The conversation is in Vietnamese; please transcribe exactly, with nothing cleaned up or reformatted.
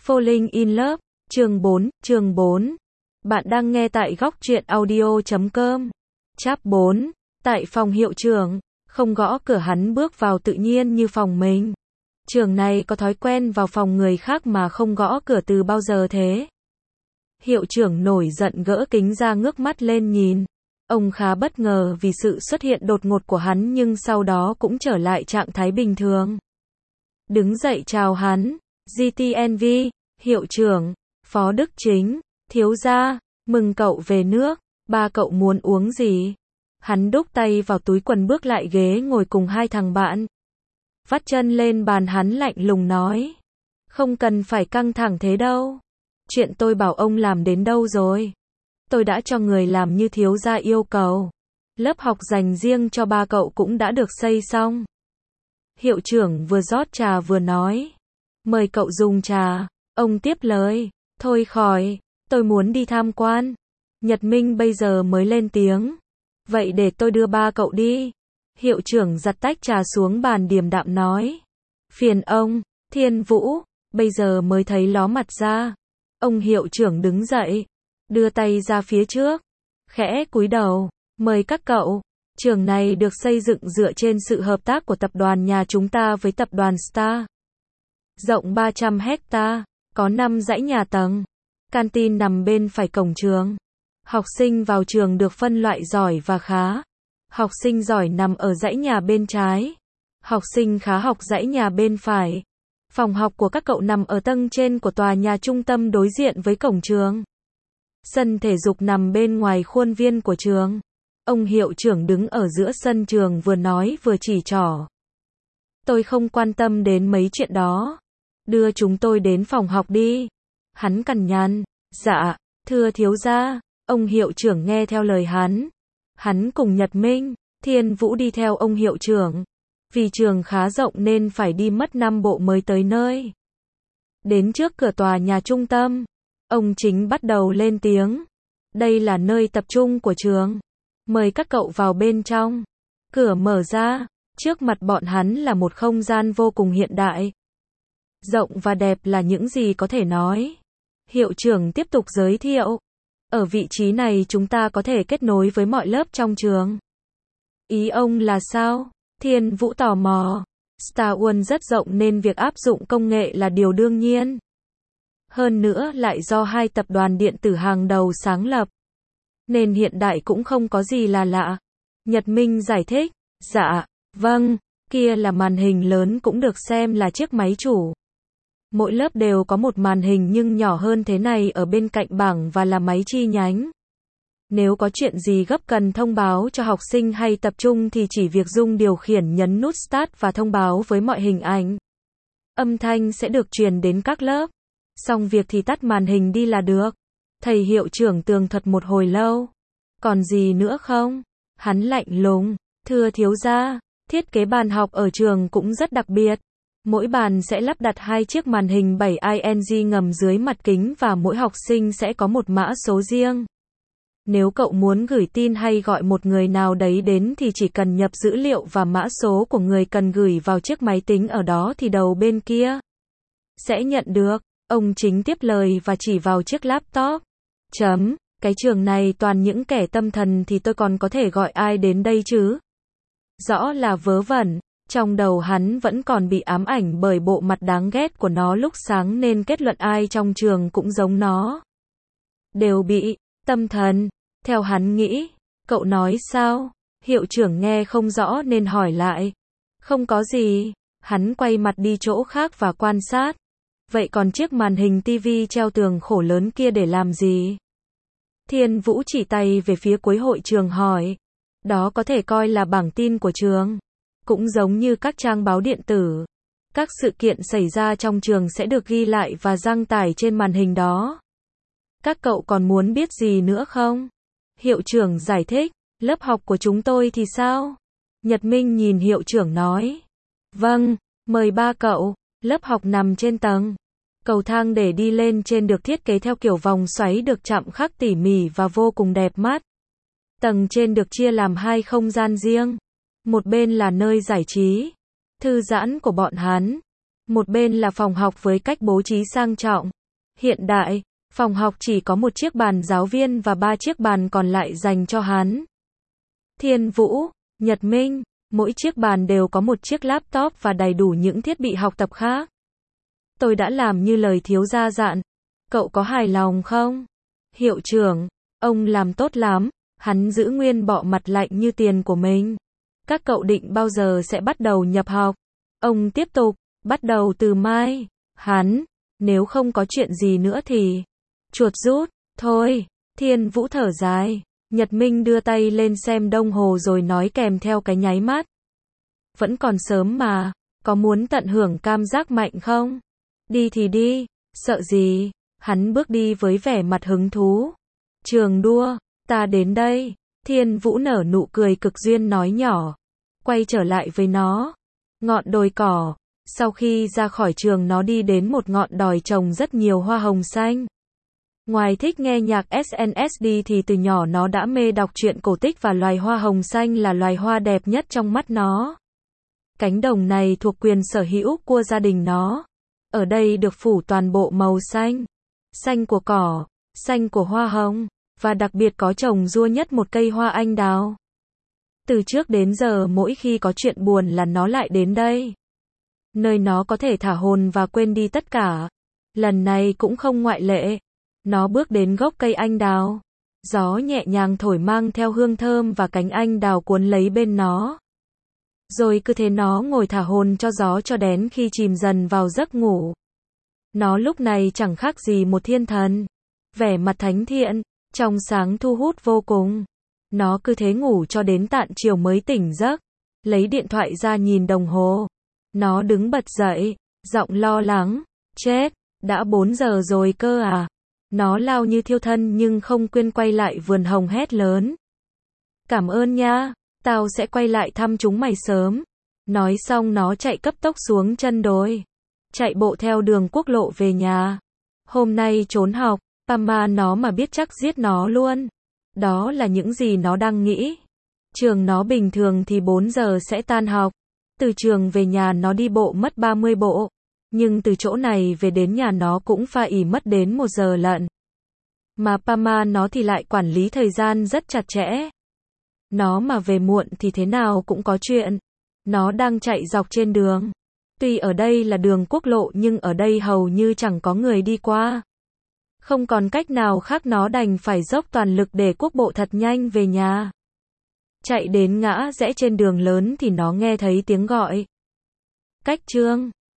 Falling in Love, chương bốn, chương bốn. Bạn đang nghe tại góc truyện audio chấm com. Chap bốn. Tại phòng hiệu trưởng, không gõ cửa hắn bước vào tự nhiên như phòng mình. Trường này có thói quen vào phòng người khác mà không gõ cửa từ bao giờ thế? Hiệu trưởng nổi giận gỡ kính ra ngước mắt lên nhìn. Ông khá bất ngờ vì sự xuất hiện đột ngột của hắn nhưng sau đó cũng trở lại trạng thái bình thường. Đứng dậy chào hắn. giê tê en vê, hiệu trưởng, Phó Đức Chính, thiếu gia, mừng cậu về nước, ba cậu muốn uống gì? Hắn đút tay vào túi quần bước lại ghế ngồi cùng hai thằng bạn. Vắt chân lên bàn hắn lạnh lùng nói. Không cần phải căng thẳng thế đâu. Chuyện tôi bảo ông làm đến đâu rồi? Tôi đã cho người làm như thiếu gia yêu cầu. Lớp học dành riêng cho ba cậu cũng đã được xây xong. Hiệu trưởng vừa rót trà vừa nói. Mời cậu dùng trà. Ông tiếp lời. Thôi khỏi, tôi muốn đi tham quan. Nhật Minh bây giờ mới lên tiếng. Vậy để tôi đưa ba cậu đi. Hiệu trưởng giặt tách trà xuống bàn điềm đạm nói. Phiền ông, Thiên Vũ, bây giờ mới thấy ló mặt ra. Ông hiệu trưởng đứng dậy, đưa tay ra phía trước, khẽ cúi đầu, mời các cậu. Trường này được xây dựng dựa trên sự hợp tác của tập đoàn nhà chúng ta với tập đoàn Star. Rộng ba trăm héc-ta, có năm dãy nhà tầng. Canteen nằm bên phải cổng trường. Học sinh vào trường được phân loại giỏi và khá. Học sinh giỏi nằm ở dãy nhà bên trái. Học sinh khá học dãy nhà bên phải. Phòng học của các cậu nằm ở tầng trên của tòa nhà trung tâm đối diện với cổng trường. Sân thể dục nằm bên ngoài khuôn viên của trường. Ông hiệu trưởng đứng ở giữa sân trường vừa nói vừa chỉ trỏ. Tôi không quan tâm đến mấy chuyện đó. Đưa chúng tôi đến phòng học đi. Hắn cằn nhằn. Dạ, thưa thiếu gia. Ông hiệu trưởng nghe theo lời hắn. Hắn cùng Nhật Minh, Thiên Vũ đi theo ông hiệu trưởng. Vì trường khá rộng nên phải đi mất năm bộ mới tới nơi. Đến trước cửa tòa nhà trung tâm, ông Chính bắt đầu lên tiếng. Đây là nơi tập trung của trường. Mời các cậu vào bên trong. Cửa mở ra, trước mặt bọn hắn là một không gian vô cùng hiện đại. Rộng và đẹp là những gì có thể nói. Hiệu trưởng tiếp tục giới thiệu. Ở vị trí này chúng ta có thể kết nối với mọi lớp trong trường. Ý ông là sao? Thiên Vũ tò mò. Star One rất rộng nên việc áp dụng công nghệ là điều đương nhiên. Hơn nữa lại do hai tập đoàn điện tử hàng đầu sáng lập. Nên hiện đại cũng không có gì là lạ. Nhật Minh giải thích. Dạ, vâng, kia là màn hình lớn cũng được xem là chiếc máy chủ. Mỗi lớp đều có một màn hình nhưng nhỏ hơn thế này ở bên cạnh bảng và là máy chi nhánh. Nếu có chuyện gì gấp cần thông báo cho học sinh hay tập trung thì chỉ việc dùng điều khiển nhấn nút Start và thông báo với mọi hình ảnh. Âm thanh sẽ được truyền đến các lớp. Xong việc thì tắt màn hình đi là được. Thầy hiệu trưởng tường thuật một hồi lâu. Còn gì nữa không? Hắn lạnh lùng. Thưa thiếu gia, thiết kế bàn học ở trường cũng rất đặc biệt. Mỗi bàn sẽ lắp đặt hai chiếc màn hình bảy inch ngầm dưới mặt kính và mỗi học sinh sẽ có một mã số riêng. Nếu cậu muốn gửi tin hay gọi một người nào đấy đến thì chỉ cần nhập dữ liệu và mã số của người cần gửi vào chiếc máy tính ở đó thì đầu bên kia sẽ nhận được. Ông Chính tiếp lời và chỉ vào chiếc laptop. Chấm, cái trường này toàn những kẻ tâm thần thì tôi còn có thể gọi ai đến đây chứ? Rõ là vớ vẩn. Trong đầu hắn vẫn còn bị ám ảnh bởi bộ mặt đáng ghét của nó lúc sáng nên kết luận ai trong trường cũng giống nó. Đều bị tâm thần, theo hắn nghĩ. Cậu nói sao? Hiệu trưởng nghe không rõ nên hỏi lại. Không có gì. Hắn quay mặt đi chỗ khác và quan sát. Vậy còn chiếc màn hình tivi treo tường khổ lớn kia để làm gì? Thiên Vũ chỉ tay về phía cuối hội trường hỏi. Đó có thể coi là bảng tin của trường. Cũng giống như các trang báo điện tử. Các sự kiện xảy ra trong trường sẽ được ghi lại và đăng tải trên màn hình đó. Các cậu còn muốn biết gì nữa không? Hiệu trưởng giải thích. Lớp học của chúng tôi thì sao? Nhật Minh nhìn hiệu trưởng nói. Vâng, mời ba cậu. Lớp học nằm trên tầng. Cầu thang để đi lên trên được thiết kế theo kiểu vòng xoáy được chạm khắc tỉ mỉ và vô cùng đẹp mắt. Tầng trên được chia làm hai không gian riêng. Một bên là nơi giải trí, thư giãn của bọn hắn. Một bên là phòng học với cách bố trí sang trọng, hiện đại. Phòng học chỉ có một chiếc bàn giáo viên và ba chiếc bàn còn lại dành cho hắn. Thiên Vũ, Nhật Minh, mỗi chiếc bàn đều có một chiếc laptop và đầy đủ những thiết bị học tập khác. Tôi đã làm như lời thiếu gia dặn. Cậu có hài lòng không? Hiệu trưởng, ông làm tốt lắm. Hắn giữ nguyên bộ mặt lạnh như tiền của mình. Các cậu định bao giờ sẽ bắt đầu nhập học? Ông tiếp tục, bắt đầu từ mai. Hắn, nếu không có chuyện gì nữa thì chuột rút, thôi. Thiên Vũ thở dài. Nhật Minh đưa tay lên xem đồng hồ rồi nói kèm theo cái nháy mắt. Vẫn còn sớm mà, có muốn tận hưởng cảm giác mạnh không? Đi thì đi, sợ gì? Hắn bước đi với vẻ mặt hứng thú. Trường đua, ta đến đây. Thiên Vũ nở nụ cười cực duyên nói nhỏ. Quay trở lại với nó. Ngọn đồi cỏ. Sau khi ra khỏi trường nó đi đến một ngọn đồi trồng rất nhiều hoa hồng xanh. Ngoài thích nghe nhạc ét en ét đê thì từ nhỏ nó đã mê đọc truyện cổ tích và loài hoa hồng xanh là loài hoa đẹp nhất trong mắt nó. Cánh đồng này thuộc quyền sở hữu của gia đình nó. Ở đây được phủ toàn bộ màu xanh. Xanh của cỏ, xanh của hoa hồng, và đặc biệt có trồng rua nhất một cây hoa anh đào. Từ trước đến giờ mỗi khi có chuyện buồn là nó lại đến đây. Nơi nó có thể thả hồn và quên đi tất cả. Lần này cũng không ngoại lệ. Nó bước đến gốc cây anh đào. Gió nhẹ nhàng thổi mang theo hương thơm và cánh anh đào cuốn lấy bên nó. Rồi cứ thế nó ngồi thả hồn cho gió cho đến khi chìm dần vào giấc ngủ. Nó lúc này chẳng khác gì một thiên thần. Vẻ mặt thánh thiện, trong sáng thu hút vô cùng. Nó cứ thế ngủ cho đến tận chiều mới tỉnh giấc. Lấy điện thoại ra nhìn đồng hồ. Nó đứng bật dậy, giọng lo lắng. Chết, đã bốn giờ rồi cơ à? Nó lao như thiêu thân nhưng không quên quay lại vườn hồng hét lớn. Cảm ơn nha, tao sẽ quay lại thăm chúng mày sớm. Nói xong nó chạy cấp tốc xuống chân đồi. Chạy bộ theo đường quốc lộ về nhà. Hôm nay trốn học, Pama nó mà biết chắc giết nó luôn. Đó là những gì nó đang nghĩ. Trường nó bình thường thì bốn giờ sẽ tan học. Từ trường về nhà nó đi bộ mất ba mươi bộ. Nhưng từ chỗ này về đến nhà nó cũng pha ỉ mất đến một giờ lận. Mà Pama nó thì lại quản lý thời gian rất chặt chẽ. Nó mà về muộn thì thế nào cũng có chuyện. Nó đang chạy dọc trên đường. Tuy ở đây là đường quốc lộ nhưng ở đây hầu như chẳng có người đi qua. Không còn cách nào khác nó đành phải dốc toàn lực để quốc bộ thật nhanh về nhà. Chạy đến ngã rẽ trên đường lớn thì nó nghe thấy tiếng gọi. Cách Trương.